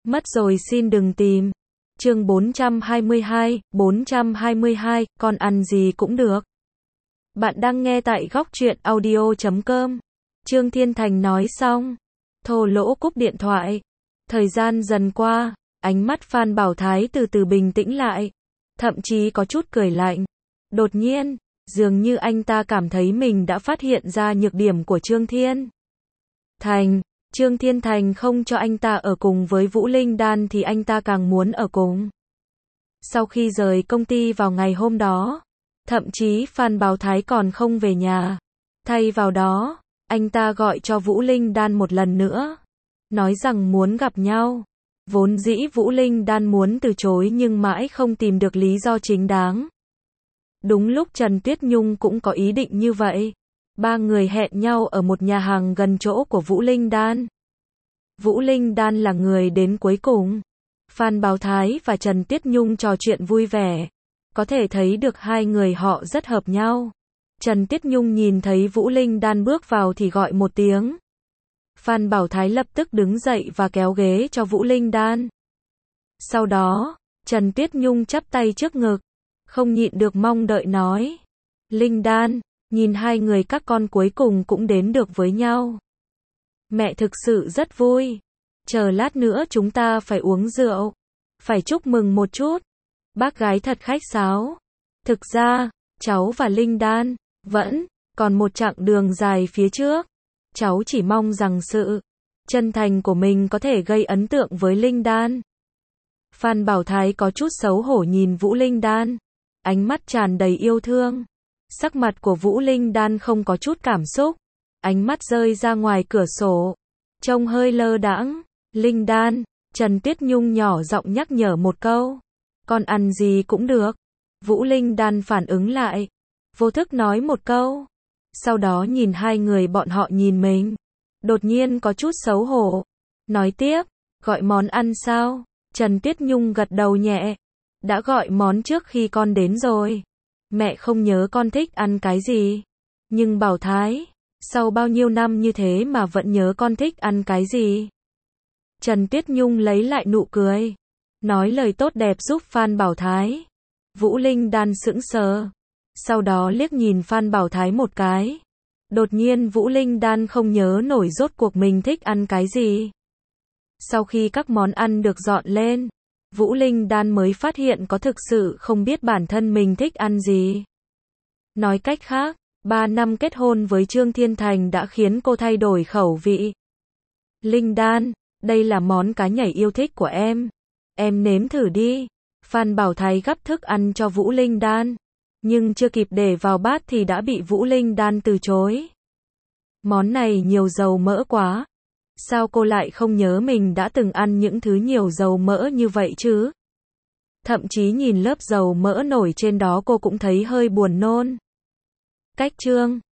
Mất rồi xin đừng tìm. Chương 422, con ăn gì cũng được. Bạn đang nghe tại góc truyện audio.com. Trương Thiên Thành nói xong, thô lỗ cúp điện thoại. Thời gian dần qua, ánh mắt Phan Bảo Thái từ từ bình tĩnh lại, thậm chí có chút cười lạnh. Đột nhiên, dường như anh ta cảm thấy mình đã phát hiện ra nhược điểm của Trương Thiên Thành. Trương Thiên Thành không cho anh ta ở cùng với Vũ Linh Đan thì anh ta càng muốn ở cùng. Sau khi rời công ty vào ngày hôm đó, thậm chí Phan Bảo Thái còn không về nhà. Thay vào đó, anh ta gọi cho Vũ Linh Đan một lần nữa, nói rằng muốn gặp nhau. Vốn dĩ Vũ Linh Đan muốn từ chối nhưng mãi không tìm được lý do chính đáng. Đúng lúc Trần Tuyết Nhung cũng có ý định như vậy. Ba người hẹn nhau ở một nhà hàng gần chỗ của Vũ Linh Đan. Vũ Linh Đan là người đến cuối cùng. Phan Bảo Thái và Trần Tuyết Nhung trò chuyện vui vẻ. Có thể thấy được hai người họ rất hợp nhau. Trần Tuyết Nhung nhìn thấy Vũ Linh Đan bước vào thì gọi một tiếng. Phan Bảo Thái lập tức đứng dậy và kéo ghế cho Vũ Linh Đan. Sau đó, Trần Tuyết Nhung chắp tay trước ngực, không nhịn được mong đợi nói. Linh Đan, nhìn hai người các con cuối cùng cũng đến được với nhau. Mẹ thực sự rất vui. Chờ lát nữa chúng ta phải uống rượu. Phải chúc mừng một chút. Bác gái thật khách sáo. Thực ra, cháu và Linh Đan vẫn còn một chặng đường dài phía trước. Cháu chỉ mong rằng sự chân thành của mình có thể gây ấn tượng với Linh Đan. Phan Bảo Thái có chút xấu hổ nhìn Vũ Linh Đan, ánh mắt tràn đầy yêu thương. Sắc mặt của Vũ Linh Đan không có chút cảm xúc, ánh mắt rơi ra ngoài cửa sổ, trông hơi lơ đãng. Linh Đan, Trần Tuyết Nhung nhỏ giọng nhắc nhở một câu. Con ăn gì cũng được. Vũ Linh Đan phản ứng lại, vô thức nói một câu. Sau đó nhìn hai người bọn họ nhìn mình, đột nhiên có chút xấu hổ. Nói tiếp, gọi món ăn sao? Trần Tuyết Nhung gật đầu nhẹ. Đã gọi món trước khi con đến rồi. Mẹ không nhớ con thích ăn cái gì. Nhưng Bảo Thái, sau bao nhiêu năm như thế mà vẫn nhớ con thích ăn cái gì. Trần Tuyết Nhung lấy lại nụ cười, nói lời tốt đẹp giúp Phan Bảo Thái. Vũ Linh Đan sững sờ, sau đó liếc nhìn Phan Bảo Thái một cái. Đột nhiên Vũ Linh Đan không nhớ nổi rốt cuộc mình thích ăn cái gì. Sau khi các món ăn được dọn lên, Vũ Linh Đan mới phát hiện có thực sự không biết bản thân mình thích ăn gì. Nói cách khác, 3 năm kết hôn với Trương Thiên Thành đã khiến cô thay đổi khẩu vị. Linh Đan, đây là món cá nhảy yêu thích của em. Em nếm thử đi. Phan Bảo Thái gắp thức ăn cho Vũ Linh Đan, nhưng chưa kịp để vào bát thì đã bị Vũ Linh Đan từ chối. Món này nhiều dầu mỡ quá. Sao cô lại không nhớ mình đã từng ăn những thứ nhiều dầu mỡ như vậy chứ? Thậm chí nhìn lớp dầu mỡ nổi trên đó cô cũng thấy hơi buồn nôn. Cách chương